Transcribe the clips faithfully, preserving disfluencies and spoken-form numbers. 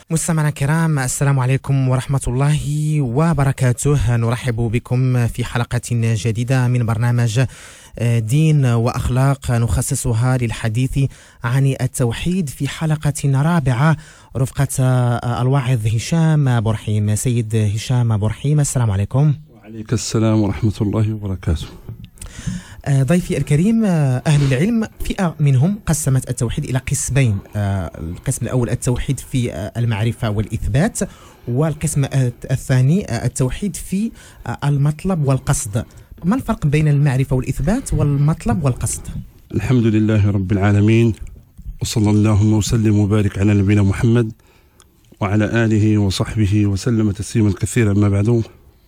مستمعينا الكرام، السلام عليكم ورحمة الله وبركاته. نرحب بكم في حلقة جديدة من برنامج دين وأخلاق نخصصها للحديث عن التوحيد في حلقة رابعة رفقة الواعظ هشام بورحيم. سيد هشام بورحيم، السلام عليكم. وعليك السلام ورحمة الله وبركاته. ضيفي الكريم، أهل العلم فئة منهم قسمت التوحيد إلى قسمين. القسم الأول التوحيد في المعرفة والإثبات، والقسم الثاني التوحيد في المطلب والقصد. ما الفرق بين المعرفة والإثبات والمطلب والقصد؟ الحمد لله رب العالمين، وصلى الله وسلم وبارك على نبينا محمد وعلى آله وصحبه وسلم تسليما كثيرا. ما بعد،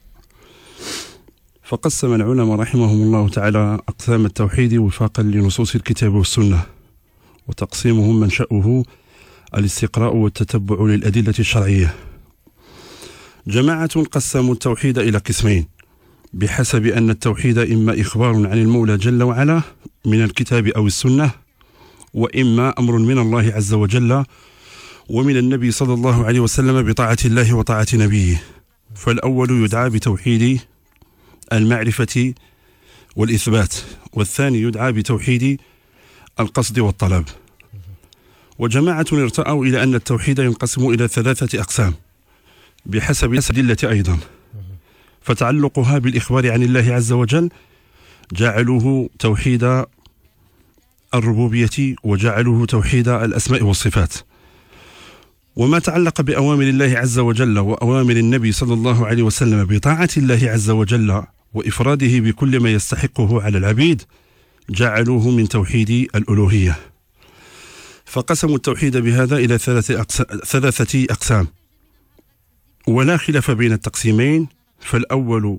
فقسم العلماء رحمهم الله تعالى أقسام التوحيد وفاقا لنصوص الكتاب والسنة، وتقسيمهم منشأه الاستقراء والتتبع للأدلة الشرعية. جماعة قسموا التوحيد إلى قسمين بحسب أن التوحيد إما إخبار عن المولى جل وعلا من الكتاب أو السنة، وإما أمر من الله عز وجل ومن النبي صلى الله عليه وسلم بطاعة الله وطاعة نبيه. فالأول يدعى بتوحيد المعرفة والإثبات، والثاني يدعى بتوحيد القصد والطلب. وجماعة ارتأوا إلى أن التوحيد ينقسم إلى ثلاثة أقسام بحسب الأدلة أيضا، فتعلقها بالإخبار عن الله عز وجل جعلوه توحيد الربوبية وجعلوه توحيد الأسماء والصفات، وما تعلق بأوامر الله عز وجل وأوامر النبي صلى الله عليه وسلم بطاعة الله عز وجل وإفراده بكل ما يستحقه على العبيد جعلوه من توحيد الألوهية. فقسموا التوحيد بهذا إلى ثلاثة أقسام، ولا خلاف بين التقسيمين، فالأول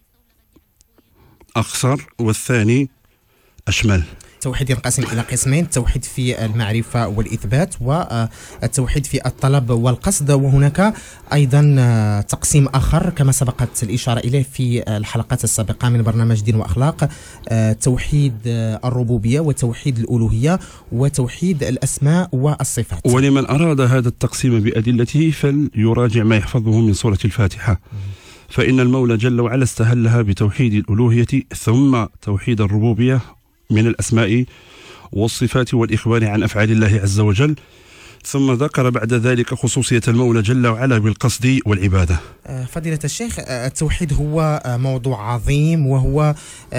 أخصر والثاني أشمل. التوحيد ينقسم إلى قسمين: التوحيد في المعرفة والإثبات، والتوحيد في الطلب والقصد. وهناك أيضا تقسيم آخر كما سبقت الإشارة إليه في الحلقات السابقة من برنامج دين وأخلاق: توحيد الربوبية وتوحيد الألوهية وتوحيد الأسماء والصفات. ولمن أراد هذا التقسيم بأدلته فليراجع ما يحفظه من سورة الفاتحة، فإن المولى جل وعلا استهلها بتوحيد الألوهية ثم توحيد الربوبية من الأسماء والصفات والإخبار عن أفعال الله عز وجل، ثم ذكر بعد ذلك خصوصية المولى جل وعلا بالقصد والعبادة. فضيلة الشيخ، التوحيد هو موضوع عظيم، وهو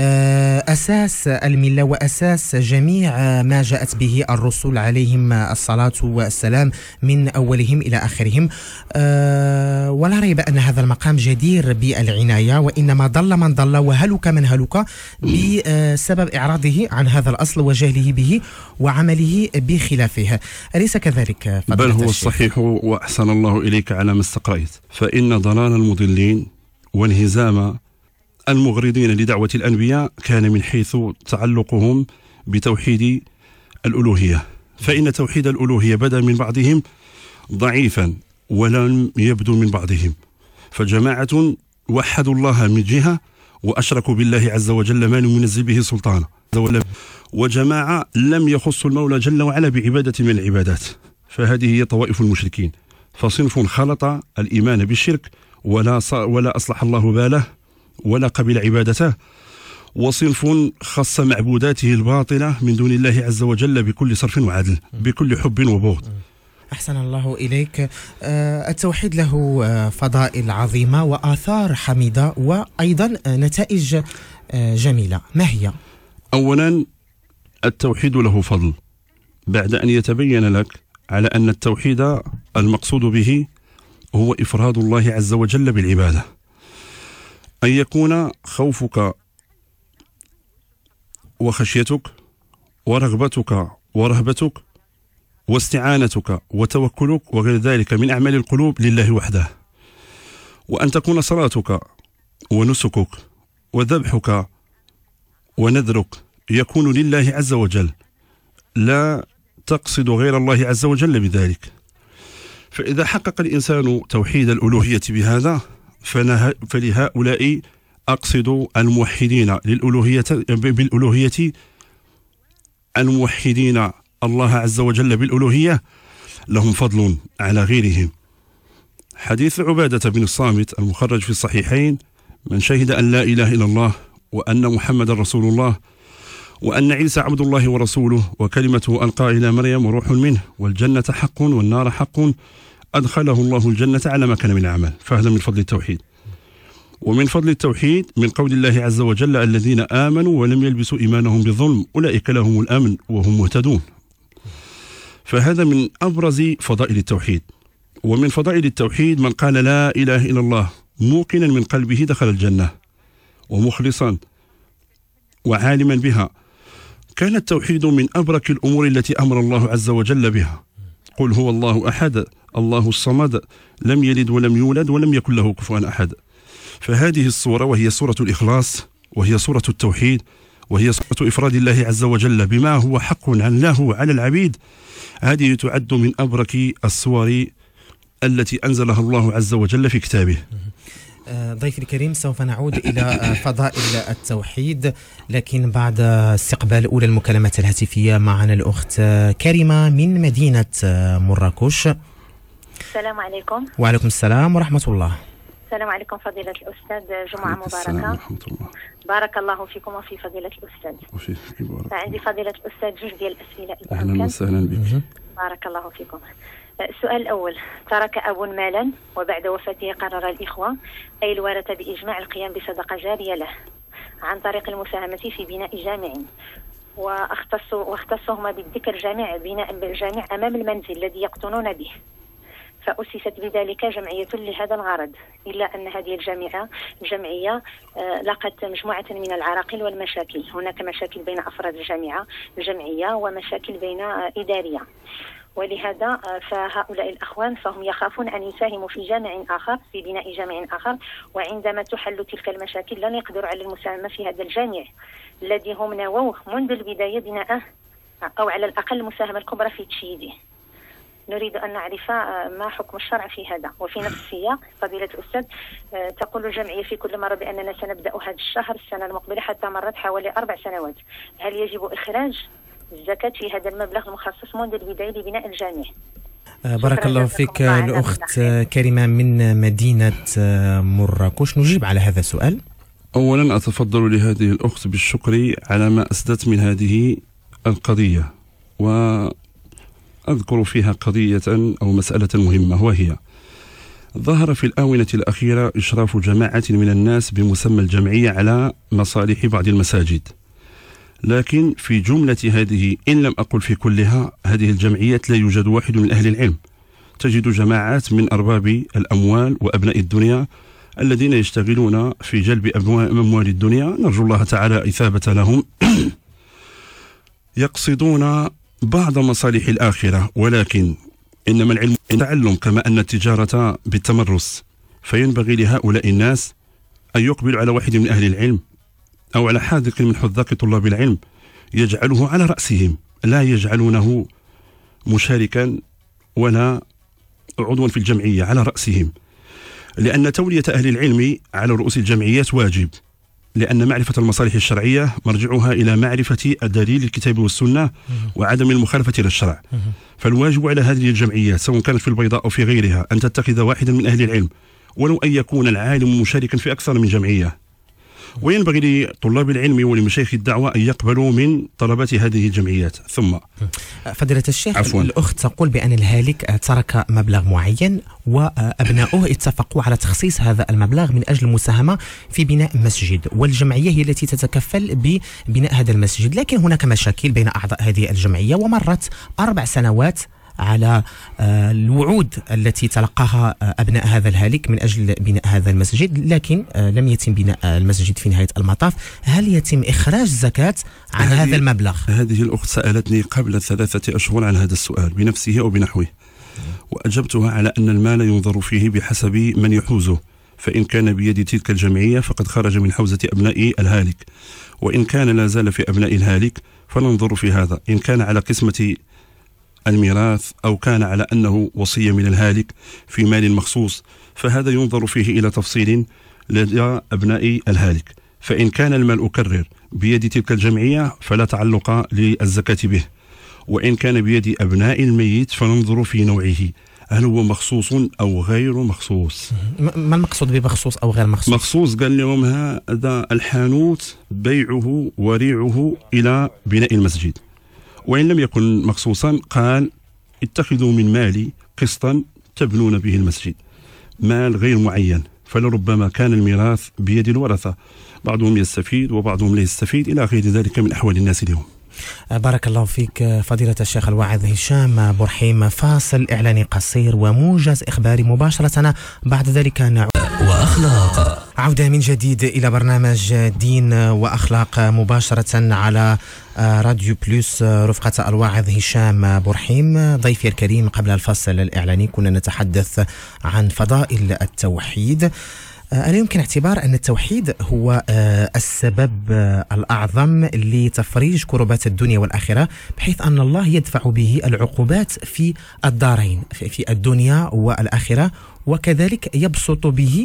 أساس الملة وأساس جميع ما جاءت به الرسل عليهم الصلاة والسلام من أولهم إلى آخرهم. ولا ريب أن هذا المقام جدير بالعناية، وإنما ضل من ضل وهلك من هلك بسبب إعراضه عن هذا الأصل وجهله به وعمله بخلافه. أليس كذلك؟ بل هو الصحيح، وأحسن الله إليك على ما استقرأت. فإن ضلال المضلين وانهزام المغرضين لدعوة الأنبياء كان من حيث تعلقهم بتوحيد الألوهية، فإن توحيد الألوهية بدا من بعضهم ضعيفا ولم يبدو من بعضهم، فجماعة وحدوا الله من جهة وأشركوا بالله عز وجل ما لم ينزل به سلطانا، وجماعة لم يخصوا المولى جل وعلا بعبادة من العبادات، فهذه هي طوائف المشركين. فصنف خلط الإيمان بالشرك ولا ولا أصلح الله باله ولا قبل عبادته، وصنف خص معبوداته الباطلة من دون الله عز وجل بكل صرف وعدل، بكل حب وبغض. أحسن الله إليك. التوحيد له فضائل عظيمة وآثار حميدة وأيضا نتائج جميلة، ما هي؟ أولا، التوحيد له فضل بعد أن يتبين لك على أن التوحيد المقصود به هو إفراد الله عز وجل بالعبادة، أن يكون خوفك وخشيتك ورغبتك ورهبتك واستعانتك وتوكلك وغير ذلك من أعمال القلوب لله وحده، وأن تكون صلاتك ونسكك وذبحك ونذرك يكون لله عز وجل، لا تقصد غير الله عز وجل بذلك. فإذا حقق الإنسان توحيد الألوهية بهذا فلهؤلاء أقصد الموحدين للألوهية بالألوهية، الموحدين الله عز وجل بالألوهية لهم فضل على غيرهم، حديث عبادة بن الصامت المخرج في الصحيحين: من شهد أن لا إله إلا الله وأن محمد رسول الله وأن عيسى عبد الله ورسوله وكلمته ألقى إلى مريم وروح منه والجنة حق والنار حق أدخله الله الجنة على ما كان من العمل. فهذا من فضل التوحيد. ومن فضل التوحيد من قول الله عز وجل: الذين آمنوا ولم يلبسوا إيمانهم بظلم أولئك لهم الأمن وهم مهتدون. فهذا من أبرز فضائل التوحيد. ومن فضائل التوحيد من قال لا إله إلا الله موقنا من قلبه دخل الجنة ومخلصا وعالما بها. كان التوحيد من أبرك الأمور التي أمر الله عز وجل بها. قل هو الله أحد الله الصمد لم يلد ولم يولد ولم يكن له كفوا أحد. فهذه الصورة وهي صورة الإخلاص وهي صورة التوحيد وهي صورة إفراد الله عز وجل بما هو حق له على العبيد، هذه تعد من أبرك الصور التي أنزلها الله عز وجل في كتابه. ضيفي الكريم، سوف نعود إلى فضائل التوحيد، لكن بعد استقبال أولى المكالمات الهاتفية معنا الأخت كريمة من مدينة مراكش. السلام عليكم. وعليكم السلام ورحمة الله. السلام عليكم فضيلة الأستاذ، جمعة مباركة. الله. بارك الله فيكم وفي فضيلة الأستاذ. وفيك بارك. عندي فضيلة الأستاذ جوج ديال الأسئلة. أهلا وسهلا بك. بارك الله فيكم. السؤال الأول: ترك أب مالا وبعد وفاته قرر الإخوة أي الورثة بإجماع القيام بصدقة جارية له عن طريق المساهمة في بناء جامع، واختصوا واختصهم بالذكر جامع بناء بالجامع أمام المنزل الذي يقطنون به، فأسست بذلك جمعية لهذا الغرض، إلا أن هذه الجامعة الجمعية لقت مجموعة من العراقيل والمشاكل. هناك مشاكل بين أفراد الجامعة الجمعية ومشاكل بين إدارية، ولهذا فهؤلاء الأخوان فهم يخافون أن يساهموا في جامع آخر في بناء جامع آخر، وعندما تحل تلك المشاكل لن يقدروا على المساهمة في هذا الجامع الذي هم نووه منذ البداية بناءه، أو على الأقل المساهمة الكبرى في تشييده. نريد أن نعرف ما حكم الشرع في هذا. وفي نفس السياق فضيلة الأستاذ، تقول الجمعية في كل مرة بأننا سنبدأ هذا الشهر السنة المقبلة حتى مرت حوالي أربع سنوات، هل يجب إخراج الزكاة في هذا المبلغ المخصص منذ البداية لبناء الجامع؟ بارك الله فيك الأخت كريمة من مدينة مراكش. نجيب على هذا السؤال. أولا أتفضل لهذه الأخت بالشكر على ما أسدت من هذه القضية، وأذكر فيها قضية أو مسألة مهمة، وهي ظهر في الآونة الأخيرة إشراف جماعة من الناس بمسمى الجمعية على مصالح بعض المساجد، لكن في جملة هذه إن لم أقل في كلها هذه الجمعيات لا يوجد واحد من أهل العلم. تجد جماعات من أرباب الأموال وأبناء الدنيا الذين يشتغلون في جلب أموال الدنيا، نرجو الله تعالى إثابة لهم، يقصدون بعض مصالح الآخرة، ولكن إنما العلم التعلم كما أن التجارة بالتمرس، فينبغي لهؤلاء الناس أن يقبلوا على واحد من أهل العلم أو على حاذق من حذاق طلاب العلم يجعله على رأسهم، لا يجعلونه مشاركا ولا عضوا في الجمعية، على رأسهم، لأن تولية أهل العلم على رؤوس الجمعيات واجب، لأن معرفة المصالح الشرعية مرجعها إلى معرفة الدليل الكتاب والسنة وعدم المخالفة للشرع. فالواجب على هذه الجمعيات سواء كانت في البيضاء أو في غيرها أن تتخذ واحدا من أهل العلم، ولو أن يكون العالم مشاركا في أكثر من جمعية. وينبغي لطلاب العلم ولمشايخ الدعوة أن يقبلوا من طلبات هذه الجمعيات. ثم فضيلة الشيخ، عفواً. الأخت تقول بأن الهالك ترك مبلغ معين وأبناؤه اتفقوا على تخصيص هذا المبلغ من أجل المساهمة في بناء مسجد، والجمعية هي التي تتكفل ببناء هذا المسجد، لكن هناك مشاكل بين أعضاء هذه الجمعية، ومرت أربع سنوات على الوعود التي تلقاها أبناء هذا الهالك من أجل بناء هذا المسجد، لكن لم يتم بناء المسجد في نهاية المطاف. هل يتم إخراج الزكاة عن هذا المبلغ؟ هذه الأخت سألتني قبل ثلاثة أشهر عن هذا السؤال بنفسه أو بنحوه، وأجبتها على أن المال ينظر فيه بحسب من يحوزه، فإن كان بيد تلك الجمعية فقد خرج من حوزة أبناء الهالك، وإن كان لا زال في أبناء الهالك فننظر في هذا، إن كان على قسمة الميراث أو كان على أنه وصية من الهالك في مال مخصوص، فهذا ينظر فيه إلى تفصيل لدى أبناء الهالك. فإن كان المال أكرر بيد تلك الجمعية فلا تعلق للزكاة به، وإن كان بيد أبناء الميت فننظر في نوعه، هل هو مخصوص أو غير مخصوص؟ ما المقصود بمخصوص أو غير مخصوص؟ مخصوص قال لهم هذا الحانوت بيعه وريعه إلى بناء المسجد، وإن لم يكن مخصوصا قال اتخذوا من مالي قسطا تبنون به المسجد، مال غير معين، فلربما كان الميراث بيد الورثة، بعضهم يستفيد وبعضهم لا يستفيد إلى غير ذلك من أحوال الناس اليوم. بارك الله فيك فضيلة الشيخ الواعظ هشام بورحيم. فاصل إعلاني قصير وموجز إخباري مباشرة، بعد ذلك نعود. وأخلاق، عودة من جديد إلى برنامج دين وأخلاق مباشرة على راديو بلوس، رفقة الواعظ هشام بورحيم ضيفي الكريم. قبل الفصل الإعلاني كنا نتحدث عن فضائل التوحيد. ألا يمكن اعتبار أن التوحيد هو السبب الأعظم لتفريج كربات الدنيا والآخرة، بحيث أن الله يدفع به العقوبات في الدارين، في الدنيا والآخرة، وكذلك يبسط به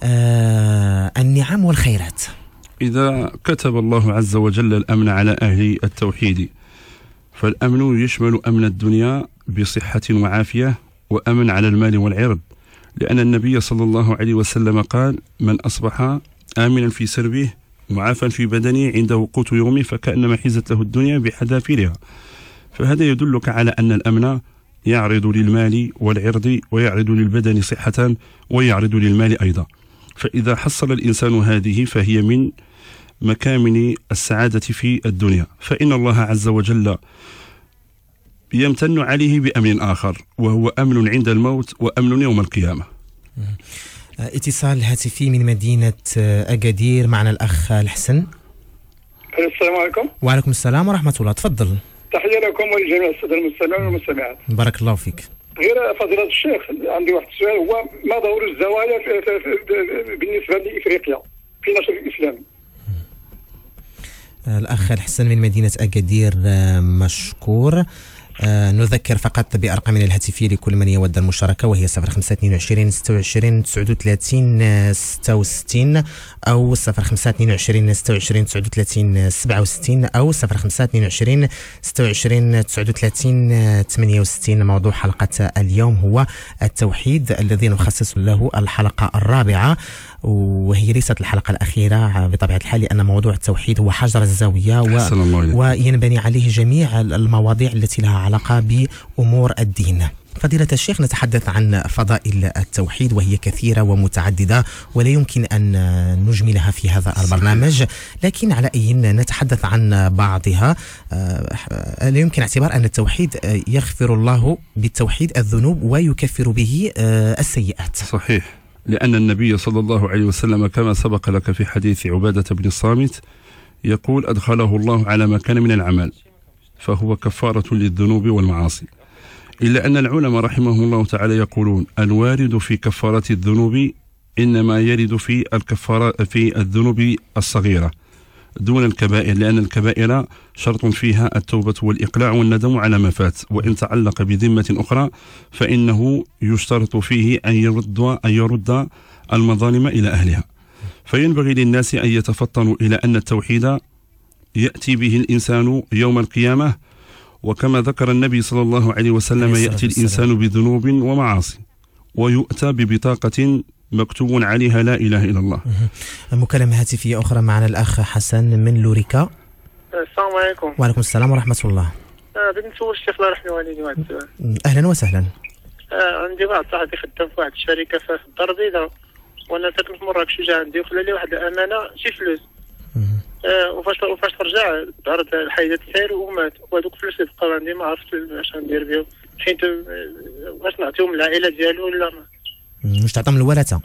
النعم والخيرات. إذا كتب الله عز وجل الأمن على أهل التوحيد، فالأمن يشمل أمن الدنيا بصحة وعافية، وأمن على المال والعرض، لأن النبي صلى الله عليه وسلم قال: من أصبح آمنا في سربه معافا في بدنه عنده قوت يومه فكأنما حيزت له الدنيا بحذافيرها. فهذا يدلك على أن الأمن يعرض للمال والعرض، ويعرض للبدن صحة، ويعرض للمال أيضا. فإذا حصل الإنسان هذه فهي من مكامن السعادة في الدنيا، فإن الله عز وجل يمتن عليه بأمن آخر، وهو أمن عند الموت وأمن يوم القيامة. اتصال هاتفي من مدينة أكادير، معنا الأخ الحسن. السلام عليكم. وعليكم السلام ورحمة الله، تفضل. تحية لكم ولجميع السادة المستمعين والمستمعات. بارك الله فيك. غير فضيلة الشيخ، عندي واحد السؤال، هو ما دور الزوايا في في في بالنسبة لإفريقيا في نشر الإسلام؟ الأخ الحسن من مدينة أكادير مشكور. آه نذكر فقط بأرقامنا الهاتفية لكل من يود المشاركة، وهي صفر خمسة اثنين وعشرين ستة وعشرين تسعة وثلاثين ستة وستين أو صفر خمسة اثنين وعشرين ستة وعشرين تسعة وثلاثين سبعة وستين أو صفر خمسة اثنين وعشرين ستة وعشرين تسعة وثلاثين ثمانية وستين. موضوع حلقة اليوم هو التوحيد الذي نخصص له الحلقة الرابعة، وهي ليست الحلقة الأخيرة بطبيعة الحال، لأن موضوع التوحيد هو حجر الزاوية و... وينبني عليه جميع المواضيع التي لها علاقة بأمور الدين. فضيلة الشيخ، نتحدث عن فضائل التوحيد وهي كثيرة ومتعددة ولا يمكن أن نجملها في هذا البرنامج، لكن على أي نتحدث عن بعضها. لا يمكن اعتبار أن التوحيد يغفر الله بالتوحيد الذنوب ويكفر به السيئات. صحيح، لأن النبي صلى الله عليه وسلم كما سبق لك في حديث عبادة بن الصامت يقول: أدخله الله على ما كان من العمل فهو كفارة للذنوب والمعاصي. إلا أن العلماء رحمهم الله تعالى يقولون: الوارد في كفارة الذنوب إنما يرد في الكفارة في الذنوب الصغيرة دون الكبائر، لأن الكبائر شرط فيها التوبة والإقلاع والندم على ما فات، وإن تعلق بذمة أخرى فإنه يشترط فيه أن يرد أن يرد المظالم إلى أهلها. فينبغي للناس أن يتفطنوا إلى أن التوحيد يأتي به الإنسان يوم القيامة، وكما ذكر النبي صلى الله عليه وسلم: يأتي الإنسان بذنوب ومعاصي ويؤتى ببطاقة مكتوب عليها لا إله إلا الله. مكالمة هاتفية أخرى معنا الأخ حسن من لوريكا. السلام عليكم. وعليكم السلام ورحمة الله. بدي نسول الشيخ الله يرحمه والديك واحد السؤال. أهلا وسهلا. آه عندي واحد صاحبي خدام في واحد الشركة في الدار البيضاء، وأنا ساكن في مراكش، جا عندي وخلى لي واحد الأمانة شي فلوس. آه وفاش وفاش ترجع ظهرت الحيدة تاعو ومات، وهذوك فلوس اللي بقاو عندي ما عرفت اش غندير بهم، حيت واش نعطيهم للعائلة ديالو ولا ما؟ واش تعطيهم الورثة؟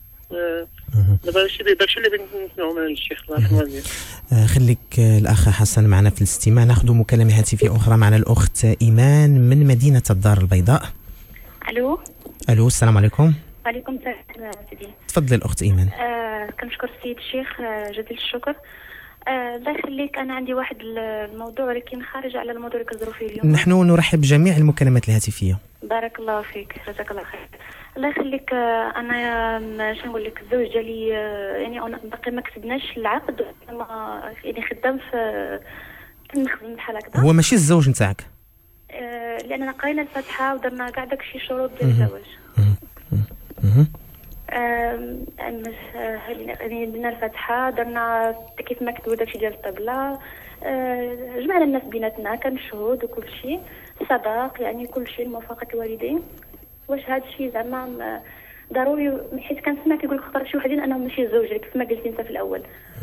دابا هادشي داكشي اللي بغيت نسمعو من الشيخ الله يرحمه والديك. خليك الأخ حسن معنا في الاستماع. ناخذ مكالمة هاتفية أخرى معنا الأخت إيمان من مدينة الدار البيضاء. ألو. ألو، السلام عليكم. وعليكم السلام سيدي. تفضلي الأخت إيمان. آه كنشكر السيد الشيخ آه جزيل الشكر. آه الله يخليك، أنا عندي واحد الموضوع ولكن خارج على الموضوع اللي كنهضروا فيه اليوم. نحن نرحب بجميع المكالمات الهاتفية. بارك الله فيك، جزاك الله خير. الله يخليك، انا شنو نقول لك، الزوج ديالي يعني باقي ما كتبناش العقد، يعني خدام في كنخدم بحال هكذا. هو ماشي الزوج نتاعك؟ آه لاننا قرينا الفاتحه ودرنا كاع داكشي شروط ديال الزواج. يعني درنا الفاتحه، درنا كيف ما كتبوا داكشي ديال الطبله، آه جمعنا الناس بيناتنا، كان شهود وكل شيء، صداق، يعني كل شيء، موافقه الوالدين. واش هذا الشيء زعما ضروري؟ حيت كنسمع كيقول لك خطر شي وحدين انهم ماشي زوج كيف ما قلتي انت في الاول.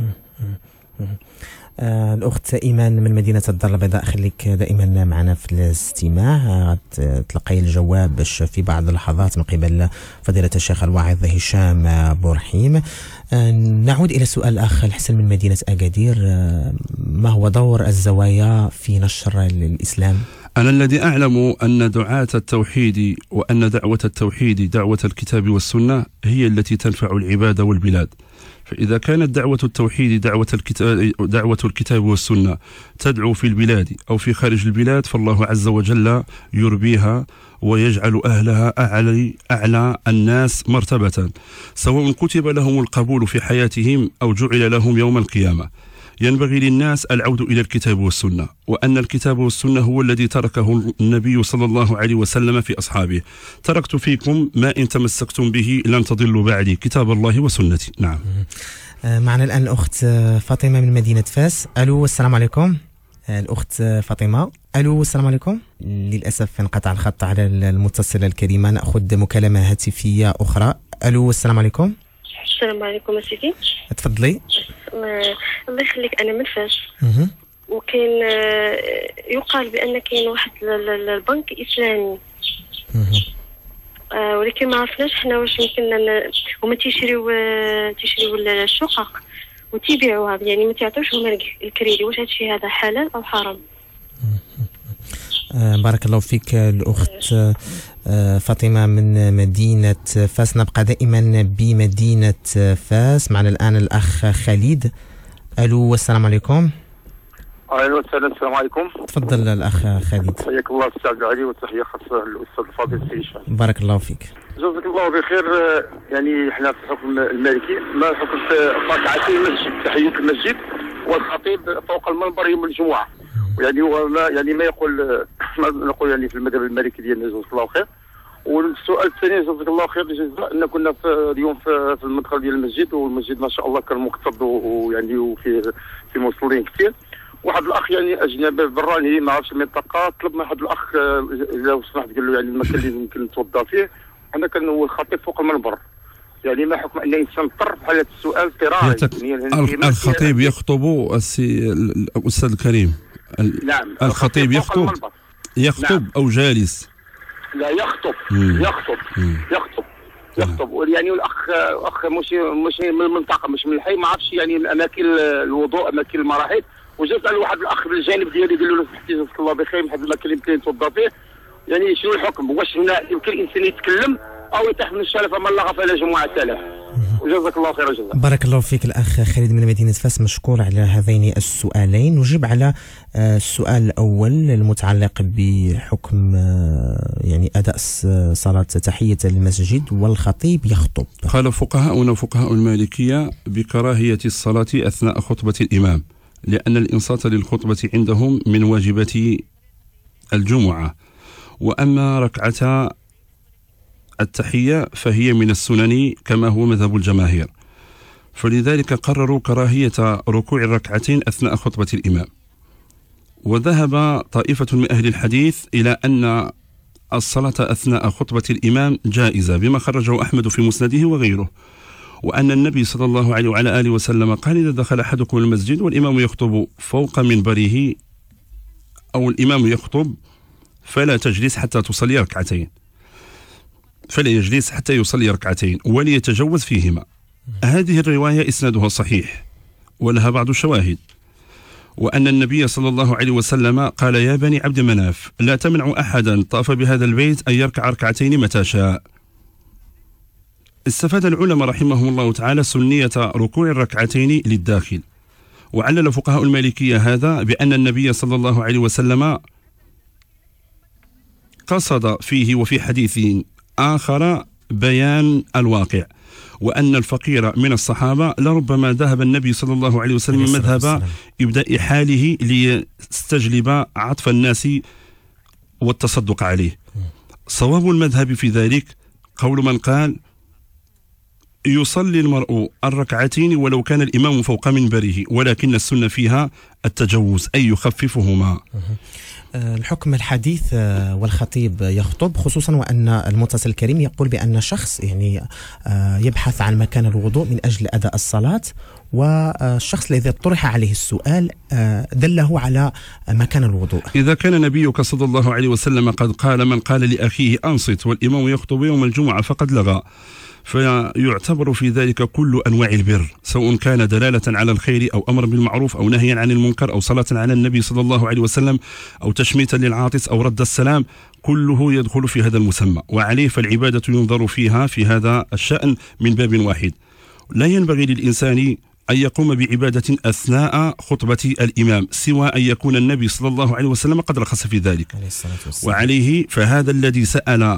آه الأخت إيمان من مدينة الدار البيضاء، خليك دائما معنا في الاستماع، تلقي الجواب باش في بعض اللحظات من قبل فضيلة الشيخ الواعظ هشام بورحيم. آه نعود إلى سؤال الأخ الحسن من مدينة أكادير، آه ما هو دور الزوايا في نشر الإسلام؟ أنا الذي أعلم أن دعاة التوحيد وأن دعوة التوحيد دعوة الكتاب والسنة هي التي تنفع العباد والبلاد. فإذا كانت دعوة التوحيد دعوة الكتاب, دعوة الكتاب والسنة تدعو في البلاد أو في خارج البلاد، فالله عز وجل يربيها ويجعل أهلها أعلى, أعلى الناس مرتبة، سواء كتب لهم القبول في حياتهم أو جعل لهم يوم القيامة. ينبغي للناس العود إلى الكتاب والسنة، وأن الكتاب والسنة هو الذي تركه النبي صلى الله عليه وسلم في أصحابه. تركت فيكم ما إن تمسكتم به لن تضلوا بعدي، كتاب الله وسنتي. نعم. معنا الآن الأخت فاطمة من مدينة فاس. ألو، السلام عليكم. الأخت فاطمة، ألو، السلام عليكم. للأسف انقطع الخط على المتصلة الكريمة، نأخذ مكالمة هاتفية أخرى. ألو، السلام عليكم. السلام عليكم سيدي. تفضلي. الله يخليك، انا من فاس، وكاين يقال بان كاين واحد البنك اسلامي، آه ولكن ما عرفناش حنا واش يمكن هما تيشريو تيشريو الشقق وتيبيعوها، يعني ما تعطيوش هما الكريدي. واش هادشي هذا حلال او حرام؟ آه بارك الله فيك الأخت آه فاطمة من مدينة فاس. نبقى دائما بمدينة فاس. معنا الآن الأخ خالد. ألو، السلام عليكم. أهلا وسهلا. السلام عليكم. تفضل الأخ خالد. حياك الله أستاذ عبد العلي، وتحية خاصة للأستاذ الفاضل السي هشام. بارك الله فيك. جزاك الله بخير. يعني احنا في الحكم المالكي ما حكم ركعتي المسجد، تحية المسجد، والخطيب فوق المنبر يوم الجمعة. يعني هو ما يعني ما يقول ما نقول يعني في المذهب المالكي ديالنا، جزاك الله خير. والسؤال الثاني جزاك الله خير الجزاء، ان كنا في اليوم في, في المدخل ديال المسجد، والمسجد ما شاء الله كان مكتظ ويعني وفي في مصلين كثير. واحد الاخ يعني اجنبي براني ما عرفش المنطقه، طلب من واحد الاخ اذا سمحت قال له يعني المكان اللي ممكن نتوضا فيه. انا كان هو الخطيب فوق المنبر، يعني ما حكم ان الانسان اضطر في حاله السؤال اضطراري؟ يعني الخطيب يخطب السي الاستاذ الكريم. نعم. الخطيب يخطب يخطب نعم. او جالس؟ لا يخطب. مم. يخطب مم. يخطب يخطب يعني الاخ اخ مش مش من المنطقه، مش من الحي، ما عرفش يعني من اماكن الوضوء، اماكن المراحيض. وجا سال واحد الاخ بالجانب ديالي قال له صحتي جزاك الله بخير، واحد المكان اللي يمكن يتوضا فيه. يعني شنو الحكم؟ واش هنا يمكن الانسان يتكلم او يتحمل الشرف من لغى فلا جمعه السلام؟ وجزاك الله خير الجزاء. بارك الله فيك الأخ خالد من مدينة فاس، مشكور على هذين السؤالين. نجيب على السؤال الأول المتعلق بحكم يعني أداء صلاة تحية المسجد والخطيب يخطب. قال فقهاؤنا فقهاء المالكية بكراهية الصلاة أثناء خطبة الإمام، لأن الإنصات للخطبة عندهم من واجبات الجمعة، وأما ركعة التحية فهي من السنن كما هو مذهب الجماهير، فلذلك قرروا كراهية ركوع الركعتين أثناء خطبة الإمام. وذهب طائفة من أهل الحديث إلى أن الصلاة أثناء خطبة الإمام جائزة، بما خرجه أحمد في مسنده وغيره، وأن النبي صلى الله عليه وعلى آله وسلم قال: إذا دخل أحدكم المسجد والإمام يخطب فوق منبره أو الإمام يخطب فلا تجلس حتى تصلي ركعتين، فلا يجلس حتى يصلي ركعتين وليتجوز فيهما. هذه الرواية إسنادها صحيح ولها بعض الشواهد، وأن النبي صلى الله عليه وسلم قال: يا بني عبد مناف لا تمنعوا أحدا طاف بهذا البيت أن يركع ركعتين متى شاء. استفاد العلماء رحمهم الله تعالى سنية ركوع الركعتين للداخل، وعلل فقهاء المالكية هذا بأن النبي صلى الله عليه وسلم قصد فيه وفي حديث آخر بيان الواقع، وأن الفقير من الصحابة لربما ذهب النبي صلى الله عليه وسلم مذهب إبداء حاله ليستجلب عطف الناس والتصدق عليه. صواب المذهب في ذلك قول من قال يصلي المرء الركعتين ولو كان الإمام فوق منبره، ولكن السنة فيها التجوز أي يخففهما. الحكم الحديث والخطيب يخطب، خصوصا وأن المتصل الكريم يقول بأن شخص يعني يبحث عن مكان الوضوء من أجل أداء الصلاة، والشخص الذي طرح عليه السؤال دله على مكان الوضوء. إذا كان نبيك صلى الله عليه وسلم قد قال من قال لأخيه أنصت والإمام يخطب يوم الجمعة فقد لغى، فيعتبر في ذلك كل أنواع البر، سواء كان دلالة على الخير أو أمر بالمعروف أو نهيا عن المنكر أو صلاة على النبي صلى الله عليه وسلم أو تشميتا للعاطس أو رد السلام، كله يدخل في هذا المسمى. وعليه فالعبادة ينظر فيها في هذا الشأن من باب واحد. لا ينبغي للإنسان أن يقوم بعبادة أثناء خطبة الإمام سوى أن يكون النبي صلى الله عليه وسلم قد رخص في ذلك. وعليه فهذا الذي سأل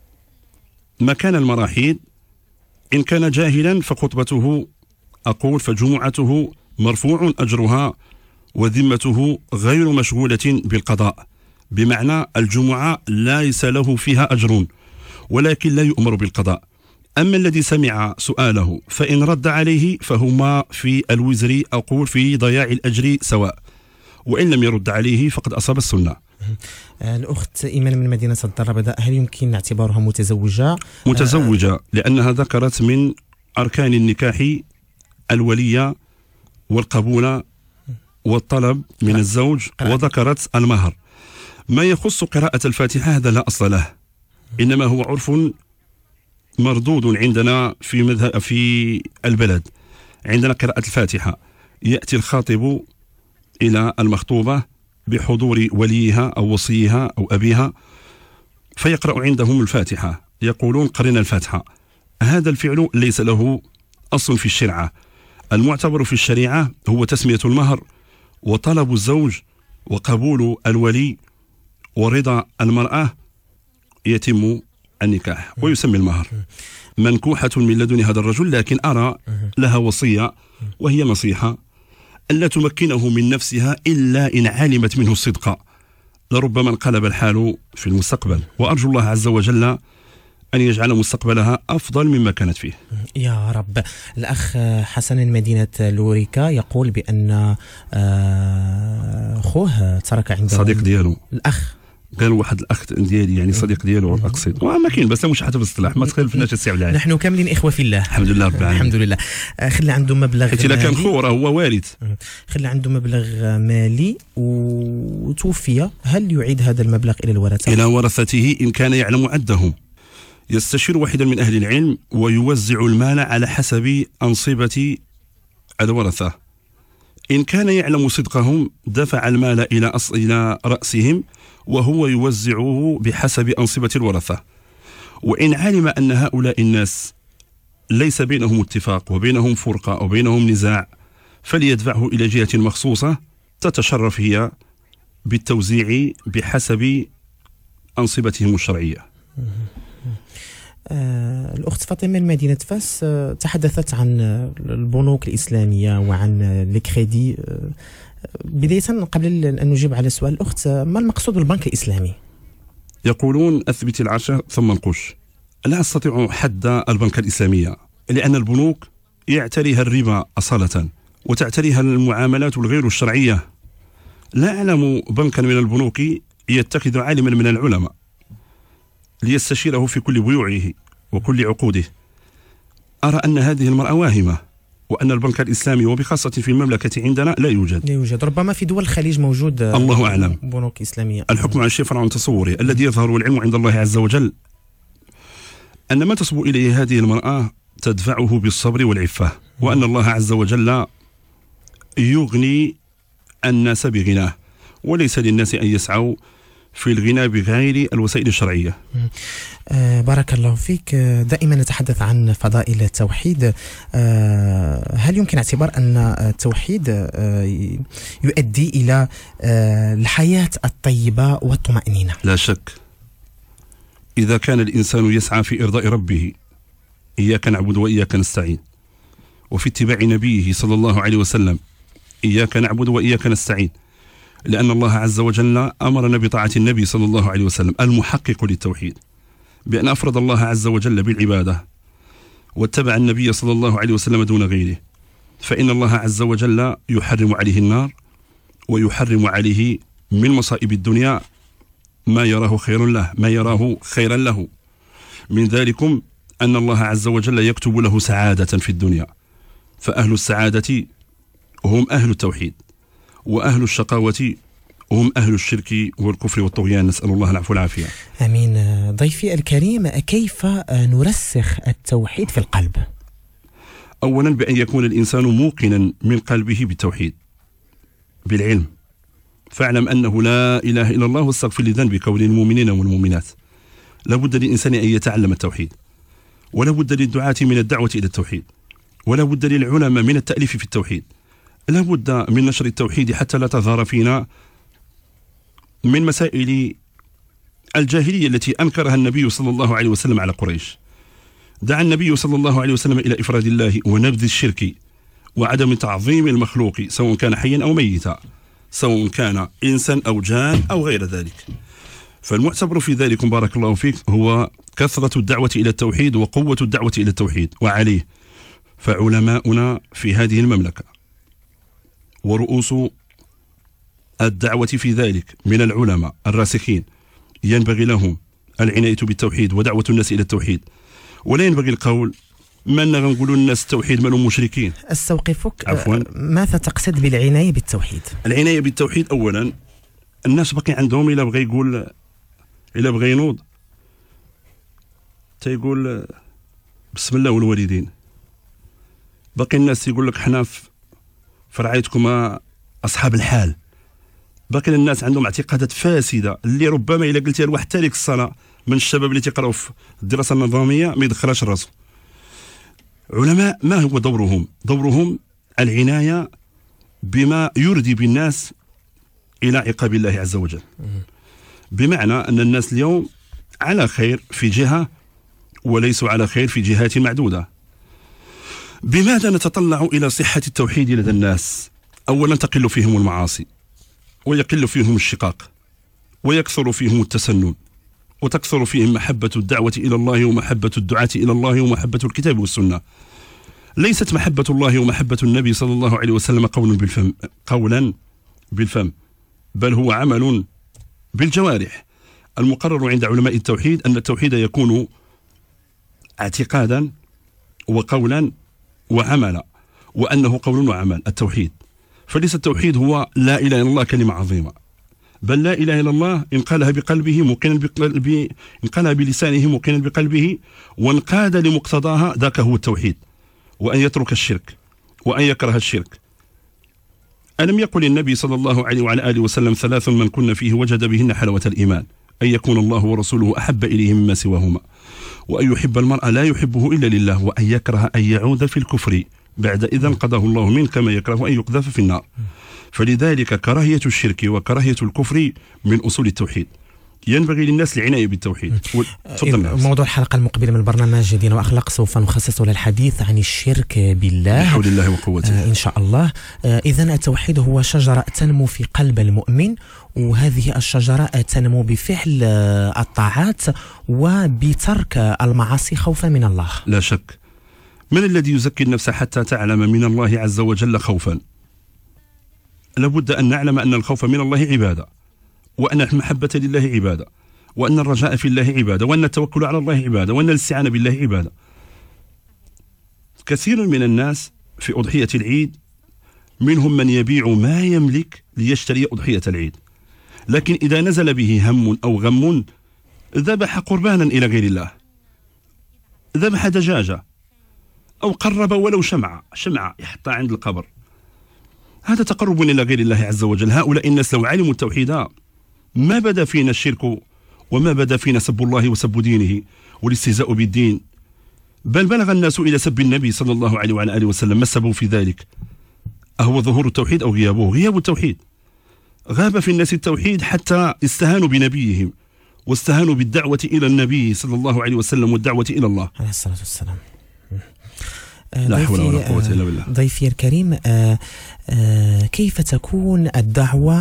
مكان المراحيض إن كان جاهلا فخطبته أقول فجمعته مرفوع أجرها وذمته غير مشغولة بالقضاء، بمعنى الجمعة ليس له فيها أجر ولكن لا يؤمر بالقضاء. أما الذي سمع سؤاله فإن رد عليه فهما في الوزر أقول في ضياع الأجر سواء، وإن لم يرد عليه فقد أصاب السنة. الأخت إيمان من مدينة الدار البيضاء، هل يمكن اعتبارها متزوجة؟ متزوجة لأنها ذكرت من أركان النكاح الولية والقبول والطلب من الزوج، وذكرت المهر. ما يخص قراءة الفاتحة هذا لا أصل له، إنما هو عرف مردود عندنا في مذهب في البلد. عندنا قراءة الفاتحة يأتي الخاطب إلى المخطوبة بحضور وليها أو وصيها أو أبيها فيقرأ عندهم الفاتحة، يقولون قرنا الفاتحة. هذا الفعل ليس له أصل في الشريعة. المعتبر في الشريعة هو تسمية المهر وطلب الزوج وقبول الولي ورضا المرأة، يتم النكاح ويسمى المهر. منكوحة من لدن هذا الرجل، لكن أرى لها وصية وهي نصيحة ألا تمكنه من نفسها إلا إن علمت منه الصدق، لربما انقلب الحال في المستقبل. وأرجو الله عز وجل أن يجعل مستقبلها أفضل مما كانت فيه يا رب. الأخ حسن من مدينة لوريكا يقول بأن أخوه ترك عنده صديق ديالو، الأخ قال واحد الاخ ديالي يعني صديق ديالو اقصد، وما كاين بس مش حتى بالاصطلاح ما تخلفناش السي عبد العال. نحن كاملين اخوه في الله الحمد لله رب العالمين. الحمد لله. خلى عنده مبلغ حيت الا كان خو راه هو والد، خلى عنده مبلغ مالي وتوفي، هل يعيد هذا المبلغ الى الورثه؟ الى ورثته ان كان يعلم عدهم. يستشير واحدا من اهل العلم ويوزع المال على حسب انصبه الورثه. ان كان يعلم صدقهم دفع المال الى أص... الى راسهم وهو يوزعه بحسب أنصبة الورثة. وإن علم أن هؤلاء الناس ليس بينهم اتفاق وبينهم فرقة وبينهم نزاع فليدفعه إلى جهة مخصوصة تتشرف هي بالتوزيع بحسب أنصبتهم الشرعية. آه الأخت فاطمة من مدينة فاس آه تحدثت عن البنوك الإسلامية وعن الكريدي. آه بداية قبل أن نجيب على سؤال الأخت، ما المقصود بالبنك الإسلامي؟ يقولون أثبت العرش ثم انقش. لا أستطيع حد البنك الإسلامية لأن البنوك يعتريها الربا أصالة وتعتريها المعاملات الغير الشرعية. لا أعلم بنكا من البنوك يتخذ عالما من العلماء ليستشيره في كل بيوعه وكل عقوده. أرى أن هذه المرأة واهمة، وأن البنك الإسلامي وبخاصة في المملكة عندنا لا يوجد. لا يوجد، ربما في دول الخليج موجود الله أعلم بنوك إسلامية. الحكم على الشيء فرع عن تصوره. الذي يظهر العلم عند الله عز وجل أن ما تصبو إليه هذه المرأة تدفعه بالصبر والعفة، وأن الله عز وجل يغني الناس بغناه، وليس للناس أن يسعوا في الغنى بغير الوسائل الشرعية. آه بارك الله فيك. دائما نتحدث عن فضائل التوحيد. آه هل يمكن اعتبار أن التوحيد آه يؤدي إلى آه الحياة الطيبة والطمأنينة؟ لا شك. إذا كان الإنسان يسعى في إرضاء ربه إياك نعبد وإياك نستعين، وفي اتباع نبيه صلى الله عليه وسلم إياك نعبد وإياك نستعين، لأن الله عز وجل أمرنا بطاعة النبي صلى الله عليه وسلم المحقق للتوحيد، بأن أفرد الله عز وجل بالعبادة واتبع النبي صلى الله عليه وسلم دون غيره، فإن الله عز وجل يحرم عليه النار ويحرم عليه من مصائب الدنيا ما يراه خير له ما يراه خيرا له. من ذلكم أن الله عز وجل يكتب له سعادة في الدنيا، فأهل السعادة هم أهل التوحيد، وأهل الشقاوة هم أهل الشرك والكفر والطغيان، نسأل الله العفو والعافية. آمين. ضيفي الكريم، كيف نرسخ التوحيد في القلب؟ أولا بأن يكون الإنسان موقنا من قلبه بالتوحيد بالعلم، فاعلم أنه لا إله إلا الله واستغفر لذنبك وللمؤمنين والمؤمنات. لا بد للإنسان أن يتعلم التوحيد، ولا بد للدعاة من الدعوة إلى التوحيد، ولا بد للعلماء من التأليف في التوحيد، لا بد من نشر التوحيد حتى لا تظهر فينا من مسائل الجاهلية التي أنكرها النبي صلى الله عليه وسلم على قريش. دعا النبي صلى الله عليه وسلم إلى إفراد الله ونبذ الشرك وعدم تعظيم المخلوق سواء كان حيا أو ميتا، سواء كان إنسان أو جان أو غير ذلك. فالمعتبر في ذلك بارك الله فيك هو كثرة الدعوة إلى التوحيد وقوة الدعوة إلى التوحيد. وعليه فعلماؤنا في هذه المملكة ورؤوس الدعوة في ذلك من العلماء الراسخين ينبغي لهم العناية بالتوحيد ودعوة الناس إلى التوحيد، ولا ينبغي القول من نقول الناس التوحيد ما هم مشركين. استوقفك، عفوا، ماذا تقصد بالعناية بالتوحيد؟ العناية بالتوحيد أولا الناس باقي عندهم إلا بغى يقول إلا بغى ينوض تيقول بسم الله والوالدين، باقي الناس يقول لك حنا في رعايتكم أصحاب الحال. باقي الناس عندهم اعتقادات فاسدة اللي ربما إلا قلتها لواحد تارك الصلاة من الشباب اللي تيقراو في الدراسة النظامية ما يدخلهاش راسه. علماء ما هو دورهم؟ دورهم العناية بما يردي بالناس إلى عقاب الله عز وجل، بمعنى أن الناس اليوم على خير في جهة وليسوا على خير في جهات معدودة. بماذا نتطلع إلى صحة التوحيد لدى الناس؟ أولا تقل فيهم المعاصي، ويقل فيهم الشقاق، ويكثر فيهم التسنن، وتكثر فيهم محبة الدعوة إلى الله ومحبة الدعاة إلى الله ومحبة الكتاب والسنة. ليست محبة الله ومحبة النبي صلى الله عليه وسلم قولا بالفم قولا بالفم بل هو عمل بالجوارح. المقرر عند علماء التوحيد أن التوحيد يكون اعتقادا وقولا وعملا، وأنه قول وعمل التوحيد. فليس التوحيد هو لا إله إلا الله كلمة عظيمة، بل لا إله إلا الله إن قالها بقلبه موقنا بقلبه، إن قالها بلسانه موقنا بقلبه وانقاد لمقتضاها، ذاك هو التوحيد. وأن يترك الشرك وأن يكره الشرك. ألم يقل النبي صلى الله عليه وعلى آله وسلم ثلاث من كن فيه وجد بهن حلاوة الإيمان: أن يكون الله ورسوله أحب إليه مما سواهما، وأن يحب المرء لا يحبه إلا لله، وأن يكره أن يعود في الكفر بعد إذا انقذه الله منه، كما يكره أن يقذف في النار. فلذلك كراهية الشرك وكراهية الكفر من أصول التوحيد. ينبغي للناس العناية بالتوحيد. موضوع الحلقة المقبلة من برنامج دين وأخلاق سوف نخصصه للحديث عن الشرك بالله بحول الله وقوته آه إن شاء الله. آه إذن التوحيد هو شجرة تنمو في قلب المؤمن، وهذه الشجرة تنمو بفعل آه الطاعات وبترك المعاصي خوفا من الله. لا شك. من الذي يزكي النفس حتى تعلم من الله عز وجل خوفا؟ لابد أن نعلم أن الخوف من الله عبادة، وأن المحبة لله عبادة، وأن الرجاء في الله عبادة، وأن التوكل على الله عبادة، وأن الاستعانة بالله عبادة. كثير من الناس في أضحية العيد منهم من يبيع ما يملك ليشتري أضحية العيد، لكن إذا نزل به هم أو غم ذبح قربانا إلى غير الله، ذبح دجاجة أو قرب ولو شمعة شمعة يحطها عند القبر. هذا تقرب إلى غير الله عز وجل. هؤلاء الناس لو علموا التوحيد ما بدا فينا الشرك وما بدا فينا سب الله وسب دينه والاستهزاء بالدين، بل بلغ الناس إلى سب النبي صلى الله عليه وعلى آله وسلم. ما السبب في ذلك؟ أهو ظهور التوحيد أو غيابه؟ غياب التوحيد. غاب في الناس التوحيد حتى استهانوا بنبيهم واستهانوا بالدعوة إلى النبي صلى الله عليه وسلم والدعوة إلى الله عليه الصلاة والسلام. لا حول ولا قوة إلا بالله. ضيفي الكريم، آآ آآ كيف تكون الدعوة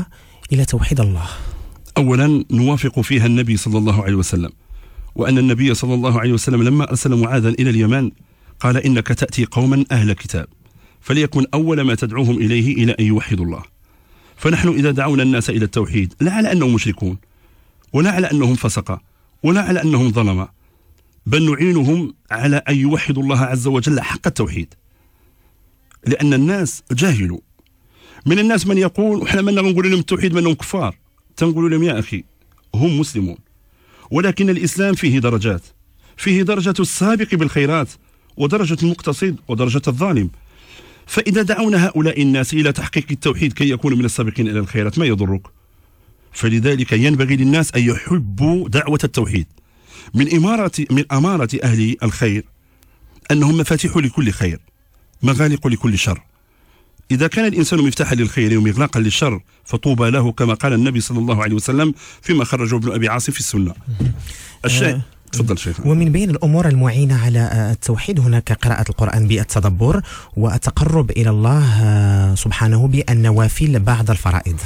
إلى توحيد الله؟ أولا نوافق فيها النبي صلى الله عليه وسلم، وأن النبي صلى الله عليه وسلم لما أرسل معاذا إلى اليمن قال إنك تأتي قوما أهل كتاب فليكن أول ما تدعوهم إليه إلى أن يوحدوا الله. فنحن إذا دعونا الناس إلى التوحيد لا على أنهم مشركون ولا على أنهم فسقة ولا على أنهم ظلمة، بل نعينهم على أن يوحدوا الله عز وجل حق التوحيد، لأن الناس جاهلوا. من الناس من يقول وحنا ما نقول لهم التوحيد منهم كفار، تنقول لهم يا أخي هم مسلمون، ولكن الإسلام فيه درجات، فيه درجة السابق بالخيرات ودرجة المقتصد ودرجة الظالم. فإذا دعونا هؤلاء الناس إلى تحقيق التوحيد كي يكونوا من السابقين إلى الخيرات ما يضرك. فلذلك ينبغي للناس أن يحبوا دعوة التوحيد. من إمارة من أمارة أهل الخير أنهم مفاتيح لكل خير مغالق لكل شر. إذا كان الإنسان مفتاحا للخير ومغلاقا للشر فطوبى له، كما قال النبي صلى الله عليه وسلم فيما خرجه ابن أبي عاصم في السنة. الشيء تفضل شيخ. ومن بين الأمور المعينة على التوحيد هناك قراءة القرآن بالتدبر والتقرب إلى الله سبحانه بالنوافل بعد الفرائض.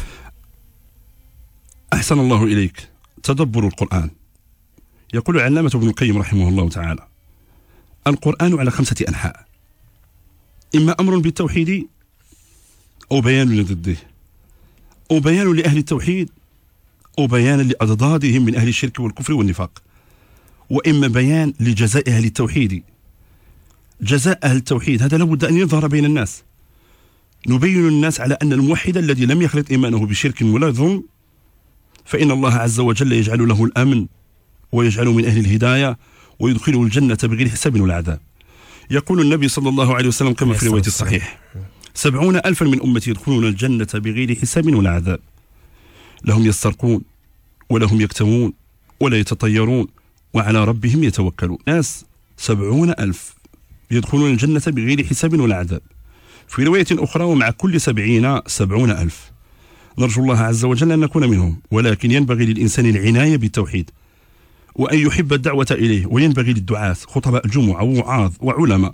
أحسن الله إليك. تدبر القرآن، يقول العلامة ابن القيم رحمه الله تعالى: القرآن على خمسة أنحاء، إما أمر بالتوحيد أو بيان لضده أو بيان لأهل التوحيد أو بيان لأضدادهم من أهل الشرك والكفر والنفاق، وإما بيان لجزاء أهل التوحيد. جزاء أهل التوحيد هذا لابد أن يظهر بين الناس، نبين الناس على أن الموحد الذي لم يخلط إيمانه بشرك ولا ظلم فإن الله عز وجل يجعل له الأمن ويجعله من أهل الهداية ويدخله الجنة بغير حساب ولا عذاب. يقول النبي صلى الله عليه وسلم كما في رواية الصحيح: سبعون ألفا من أمتي يدخلون الجنة بغير حساب ولا عذاب، لهم يسترقون ولهم يكتمون ولا يتطيرون وعلى ربهم يتوكلون. ناس سبعون ألف يدخلون الجنة بغير حساب ولا عذاب. في رواية أخرى: ومع كل سبعين سبعون ألف. نرجو الله عز وجل أن نكون منهم، ولكن ينبغي للإنسان العناية بالتوحيد وأن يحب الدعوة إليه، وينبغي للدعاة خطباء الجمعة ووعاظ وعلماء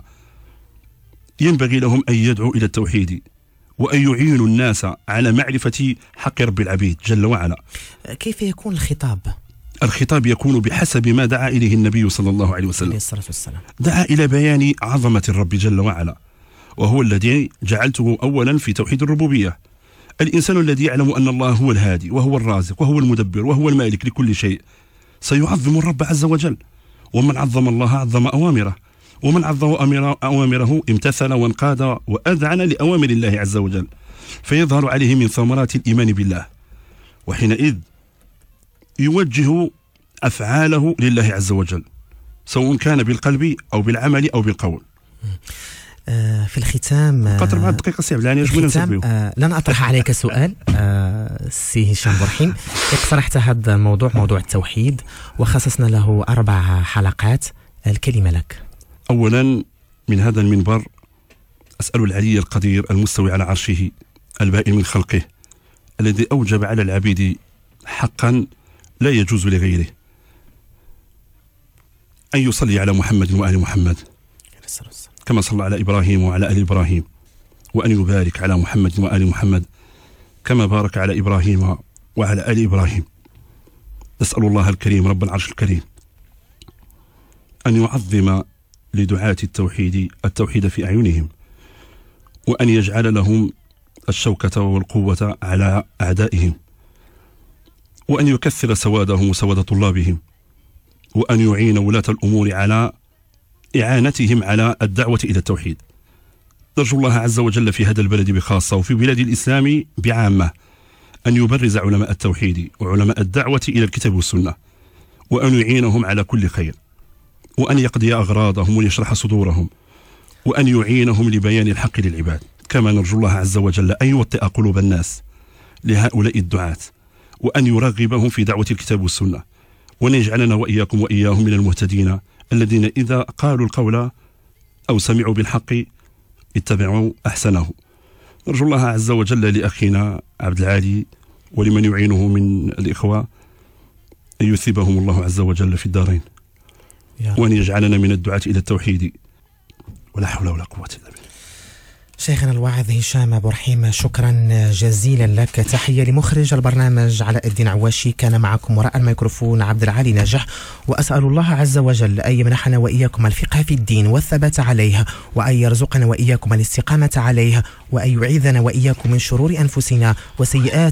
ينبغي لهم أن يدعوا إلى التوحيد وأن يعينوا الناس على معرفة حق رب العبيد جل وعلا. كيف يكون الخطاب؟ الخطاب يكون بحسب ما دعا إليه النبي صلى الله عليه وسلم. عليه الصلاة والسلام. دعا إلى بيان عظمة الرب جل وعلا، وهو الذي جعلته أولا في توحيد الربوبية. الإنسان الذي يعلم أن الله هو الهادي وهو الرازق وهو المدبر وهو المالك لكل شيء سيعظم الرب عز وجل، ومن عظم الله عظم أوامره، ومن عظم أوامره امتثل وانقاد وأذعن لأوامر الله عز وجل، فيظهر عليه من ثمرات الإيمان بالله، وحينئذ يوجه أفعاله لله عز وجل سواء كان بالقلب أو بالعمل أو بالقول. في الختام قطر بعد دقيقة سي عبد الختام آه لن أطرح عليك سؤال آه سي هشام بورحيم. اقترحت هذا الموضوع، موضوع التوحيد، وخصصنا له أربع حلقات. الكلمة لك. أولا من هذا المنبر أسأل العلي القدير المستوي على عرشه البائن من خلقه الذي أوجب على العبيد حقا لا يجوز لغيره أن يصلي على محمد وآل محمد كما صلى على إبراهيم وعلى آل إبراهيم، وأن يبارك على محمد وآل محمد كما بارك على إبراهيم وعلى آل إبراهيم. نسأل الله الكريم رب العرش الكريم أن يعظم لدعاة التوحيد التوحيد في أعينهم، وأن يجعل لهم الشوكة والقوة على أعدائهم، وأن يكثر سوادهم وسواد طلابهم، وأن يعين ولاة الأمور على إعانتهم على الدعوة إلى التوحيد. نرجو الله عز وجل في هذا البلد بخاصة وفي بلاد الإسلام بعامة أن يبرز علماء التوحيد وعلماء الدعوة إلى الكتاب والسنة، وأن يعينهم على كل خير، وأن يقضي أغراضهم ويشرح صدورهم، وأن يعينهم لبيان الحق للعباد. كما نرجو الله عز وجل أن يوطئ قلوب الناس لهؤلاء الدعاة، وأن يرغبهم في دعوة الكتاب والسنة، وأن يجعلنا وإياكم وإياهم من المهتدين الذين إذا قالوا القول أو سمعوا بالحق اتبعوا أحسنه. نرجو الله عز وجل لأخينا عبد العالي ولمن يعينه من الإخوة أن يثيبهم الله عز وجل في الدارين، وأن يجعلنا من الدعاة إلى التوحيد، ولا حول ولا قوة إلا بالله. شيخنا الواعظ هشام أبو رحيم، شكرا جزيلا لك. تحية لمخرج البرنامج علاء الدين عواشي، كان معكم وراء الميكروفون عبد العالي نجح، وأسأل الله عز وجل أن يمنحنا وإياكم الفقه في الدين والثبات عليها، وأن يرزقنا وإياكم الاستقامة عليها، وأن يعيذنا وإياكم من شرور أنفسنا وسيئات